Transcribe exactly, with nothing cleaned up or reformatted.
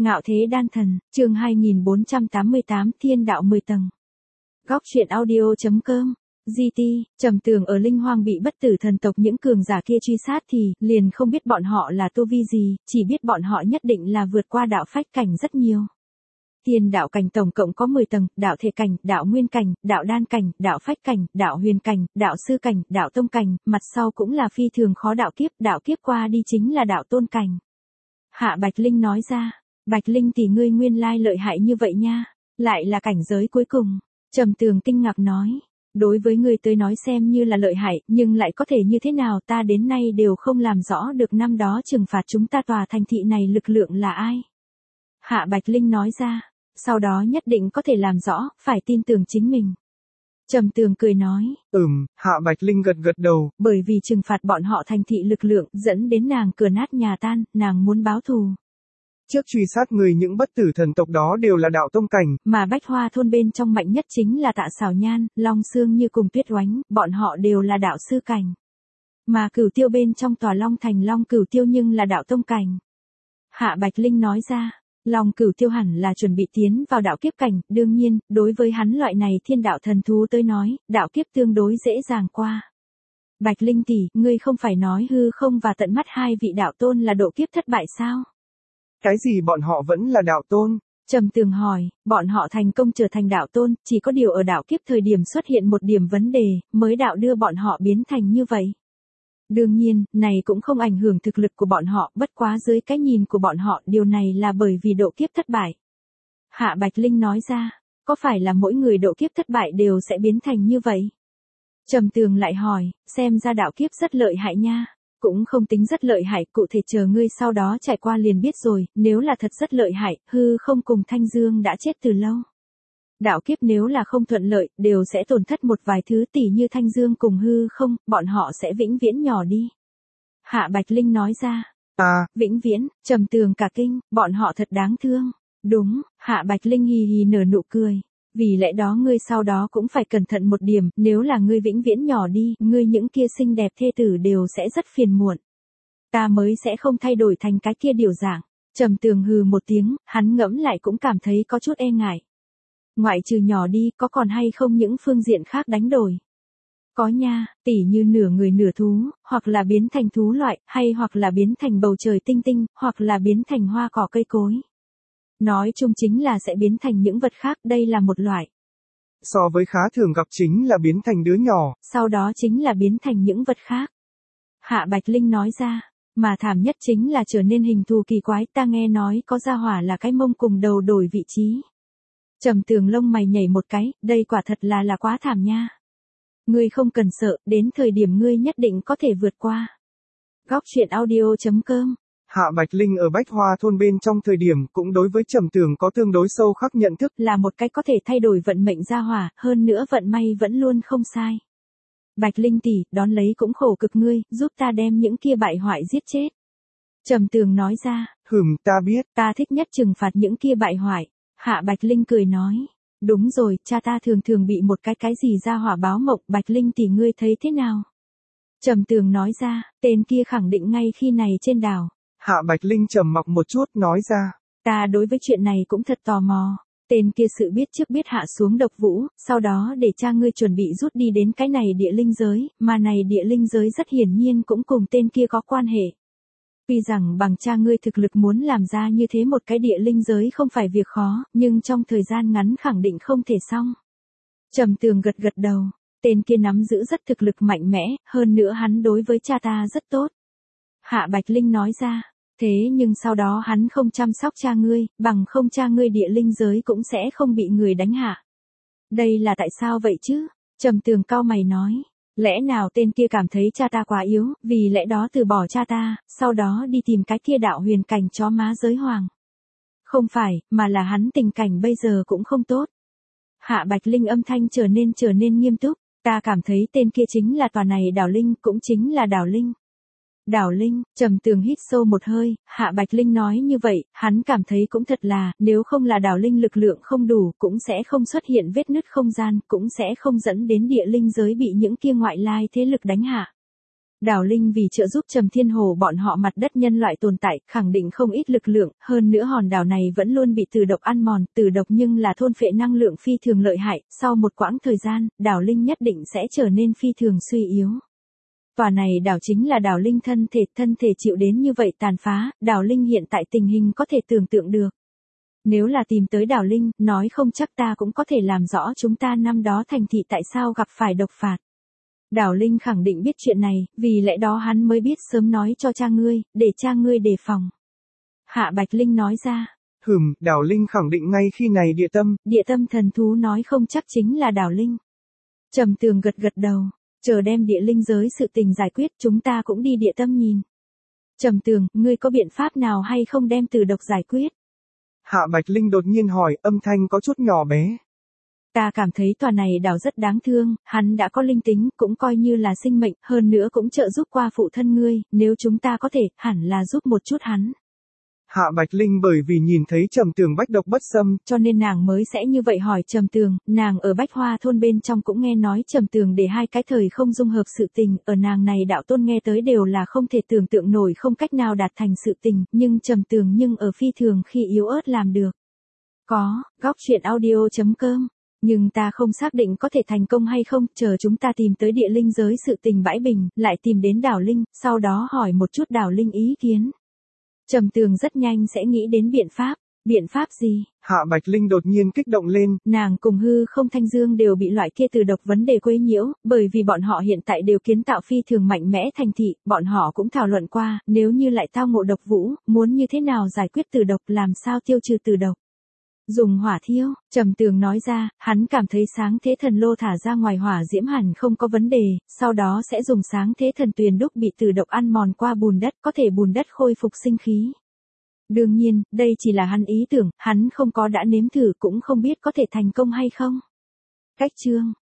Ngạo thế đan thần, chương hai nghìn bốn trăm tám mươi tám Thiên đạo mười tầng. Góc truyện audio.com. giê tê, Trầm Tường ở Linh Hoang bị bất tử thần tộc những cường giả kia truy sát thì liền không biết bọn họ là tu vi gì, chỉ biết bọn họ nhất định là vượt qua đạo phách cảnh rất nhiều. Thiên đạo cảnh tổng cộng có mười tầng, đạo thể cảnh, đạo nguyên cảnh, đạo đan cảnh, đạo phách cảnh, đạo huyền cảnh, đạo sư cảnh, đạo tông cảnh, mặt sau cũng là phi thường khó đạo kiếp, đạo kiếp qua đi chính là đạo tôn cảnh. Hạ Bạch Linh nói ra, Bạch Linh tỷ ngươi nguyên lai lợi hại như vậy nha, lại là cảnh giới cuối cùng. Trầm Tường kinh ngạc nói, đối với ngươi tới nói xem như là lợi hại, nhưng lại có thể như thế nào ta đến nay đều không làm rõ được năm đó trừng phạt chúng ta tòa thành thị này lực lượng là ai. Hạ Bạch Linh nói ra, sau đó nhất định có thể làm rõ, phải tin tưởng chính mình. Trầm Tường cười nói, Ừm, Hạ Bạch Linh gật gật đầu, bởi vì trừng phạt bọn họ thành thị lực lượng dẫn đến nàng cửa nát nhà tan, nàng muốn báo thù. Trước truy sát người những bất tử thần tộc đó đều là đạo tông cảnh, mà Bách Hoa thôn bên trong mạnh nhất chính là Tạ Xảo Nhan, Long Sương Như cùng Tuyết Oánh, bọn họ đều là đạo sư cảnh. Mà Cửu Tiêu bên trong tòa Long Thành Long Cửu Tiêu nhưng là đạo tông cảnh. Hạ Bạch Linh nói ra, Long Cửu Tiêu hẳn là chuẩn bị tiến vào đạo kiếp cảnh, đương nhiên, đối với hắn loại này thiên đạo thần thú tới nói, đạo kiếp tương đối dễ dàng qua. Bạch Linh tỷ, ngươi không phải nói hư không và tận mắt hai vị đạo tôn là độ kiếp thất bại sao? Cái gì bọn họ vẫn là đạo tôn? Trầm Tường hỏi, bọn họ thành công trở thành đạo tôn, chỉ có điều ở đạo kiếp thời điểm xuất hiện một điểm vấn đề, mới đạo đưa bọn họ biến thành như vậy. Đương nhiên, này cũng không ảnh hưởng thực lực của bọn họ, bất quá dưới cái nhìn của bọn họ, điều này là bởi vì độ kiếp thất bại. Hạ Bạch Linh nói ra, có phải là mỗi người độ kiếp thất bại đều sẽ biến thành như vậy? Trầm Tường lại hỏi, xem ra đạo kiếp rất lợi hại nha. Cũng không tính rất lợi hại, cụ thể chờ ngươi sau đó trải qua liền biết rồi, nếu là thật rất lợi hại, hư không cùng Thanh Dương đã chết từ lâu. Đạo kiếp nếu là không thuận lợi, đều sẽ tổn thất một vài thứ tỷ như Thanh Dương cùng hư không, bọn họ sẽ vĩnh viễn nhỏ đi. Hạ Bạch Linh nói ra, À, vĩnh viễn, Trầm Tường cả kinh, bọn họ thật đáng thương. Đúng, Hạ Bạch Linh hì hì nở nụ cười. Vì lẽ đó ngươi sau đó cũng phải cẩn thận một điểm, nếu là ngươi vĩnh viễn nhỏ đi, ngươi những kia xinh đẹp thê tử đều sẽ rất phiền muộn. Ta mới sẽ không thay đổi thành cái kia điều dạng. Trầm Tường hừ một tiếng, hắn ngẫm lại cũng cảm thấy có chút e ngại. Ngoại trừ nhỏ đi, có còn hay không những phương diện khác đánh đổi? Có nha, tỉ như nửa người nửa thú, hoặc là biến thành thú loại, hay hoặc là biến thành bầu trời tinh tinh, hoặc là biến thành hoa cỏ cây cối. Nói chung chính là sẽ biến thành những vật khác, đây là một loại. So với khá thường gặp chính là biến thành đứa nhỏ. Sau đó chính là biến thành những vật khác. Hạ Bạch Linh nói ra, mà thảm nhất chính là trở nên hình thù kỳ quái, ta nghe nói có gia hỏa là cái mông cùng đầu đổi vị trí. Trầm Tường lông mày nhảy một cái, đây quả thật là là quá thảm nha. Ngươi không cần sợ, đến thời điểm ngươi nhất định có thể vượt qua. Góc truyện audio.com. Hạ Bạch Linh ở Bách Hoa thôn bên trong thời điểm cũng đối với Trầm Tường có tương đối sâu khắc nhận thức, là một cái có thể thay đổi vận mệnh gia hỏa, hơn nữa vận may vẫn luôn không sai. Bạch Linh tỷ, đón lấy cũng khổ cực ngươi, giúp ta đem những kia bại hoại giết chết. Trầm Tường nói ra, hừm, ta biết, ta thích nhất trừng phạt những kia bại hoại. Hạ Bạch Linh cười nói, đúng rồi, cha ta thường thường bị một cái cái gì gia hỏa báo mộng, Bạch Linh tỷ ngươi thấy thế nào? Trầm Tường nói ra, tên kia khẳng định ngay khi này trên đảo. Hạ Bạch Linh trầm mặc một chút, nói ra, ta đối với chuyện này cũng thật tò mò. Tên kia sự biết trước biết hạ xuống độc vũ, sau đó để cha ngươi chuẩn bị rút đi đến cái này địa linh giới, mà này địa linh giới rất hiển nhiên cũng cùng tên kia có quan hệ. Tuy rằng bằng cha ngươi thực lực muốn làm ra như thế một cái địa linh giới không phải việc khó, nhưng trong thời gian ngắn khẳng định không thể xong. Trầm Tường gật gật đầu, tên kia nắm giữ rất thực lực mạnh mẽ, hơn nữa hắn đối với cha ta rất tốt. Hạ Bạch Linh nói ra, thế nhưng sau đó hắn không chăm sóc cha ngươi, bằng không cha ngươi địa linh giới cũng sẽ không bị người đánh hạ. Đây là tại sao vậy chứ? Trầm Tường cau mày nói, lẽ nào tên kia cảm thấy cha ta quá yếu, vì lẽ đó từ bỏ cha ta, sau đó đi tìm cái kia đạo huyền cảnh chó má giới hoàng. Không phải, mà là hắn tình cảnh bây giờ cũng không tốt. Hạ Bạch Linh âm thanh trở nên trở nên nghiêm túc, ta cảm thấy tên kia chính là tòa này đảo linh, cũng chính là đảo linh. Đảo Linh, Trầm Tường hít sâu một hơi, Hạ Bạch Linh nói như vậy, hắn cảm thấy cũng thật là, nếu không là đảo Linh lực lượng không đủ, cũng sẽ không xuất hiện vết nứt không gian, cũng sẽ không dẫn đến địa linh giới bị những kia ngoại lai thế lực đánh hạ. Đào Linh vì trợ giúp Trầm Thiên Hồ bọn họ mặt đất nhân loại tồn tại, khẳng định không ít lực lượng, hơn nữa hòn đảo này vẫn luôn bị tử độc ăn mòn, tử độc nhưng là thôn phệ năng lượng phi thường lợi hại, sau một quãng thời gian, đảo Linh nhất định sẽ trở nên phi thường suy yếu. Tòa này đảo chính là đảo Linh thân thể, thân thể chịu đến như vậy tàn phá, đảo Linh hiện tại tình hình có thể tưởng tượng được. Nếu là tìm tới đảo Linh, nói không chắc ta cũng có thể làm rõ chúng ta năm đó thành thị tại sao gặp phải độc phạt. Đào Linh khẳng định biết chuyện này, vì lẽ đó hắn mới biết sớm nói cho cha ngươi, để cha ngươi đề phòng. Hạ Bạch Linh nói ra. Hừm, Đào Linh khẳng định ngay khi này địa tâm. Địa tâm thần thú nói không chắc chính là Đào Linh. Trầm Tường gật gật đầu, chờ đem địa linh giới sự tình giải quyết chúng ta cũng đi địa tâm nhìn. Trầm Tường, ngươi có biện pháp nào hay không đem từ độc giải quyết? Hạ Bạch Linh đột nhiên hỏi, âm thanh có chút nhỏ bé. Ta cảm thấy tòa này đảo rất đáng thương, hắn đã có linh tính, cũng coi như là sinh mệnh, hơn nữa cũng trợ giúp qua phụ thân ngươi, nếu chúng ta có thể, hẳn là giúp một chút hắn. Hạ Bạch Linh bởi vì nhìn thấy Trầm Tường bách độc bất xâm, cho nên nàng mới sẽ như vậy hỏi Trầm Tường, nàng ở Bách Hoa thôn bên trong cũng nghe nói Trầm Tường để hai cái thời không dung hợp sự tình, ở nàng này đạo tôn nghe tới đều là không thể tưởng tượng nổi không cách nào đạt thành sự tình, nhưng Trầm Tường nhưng ở phi thường khi yếu ớt làm được. Có, góc truyện audio chấm com. Nhưng ta không xác định có thể thành công hay không, chờ chúng ta tìm tới địa linh giới sự tình bãi bình, lại tìm đến đảo Linh, sau đó hỏi một chút đảo Linh ý kiến. Trầm Tường rất nhanh sẽ nghĩ đến biện pháp. Biện pháp gì? Hạ Bạch Linh đột nhiên kích động lên. Nàng cùng hư không thanh dương đều bị loại kia từ độc vấn đề quấy nhiễu, bởi vì bọn họ hiện tại đều kiến tạo phi thường mạnh mẽ thành thị, bọn họ cũng thảo luận qua, nếu như lại tao ngộ độc vũ, muốn như thế nào giải quyết từ độc, làm sao tiêu trừ từ độc. Dùng hỏa thiêu, Trầm Tường nói ra, hắn cảm thấy sáng thế thần lô thả ra ngoài hỏa diễm hẳn không có vấn đề, sau đó sẽ dùng sáng thế thần tuyền đúc bị từ độc ăn mòn qua bùn đất, có thể bùn đất khôi phục sinh khí. Đương nhiên, đây chỉ là hắn ý tưởng, hắn không có đã nếm thử cũng không biết có thể thành công hay không. Cách chương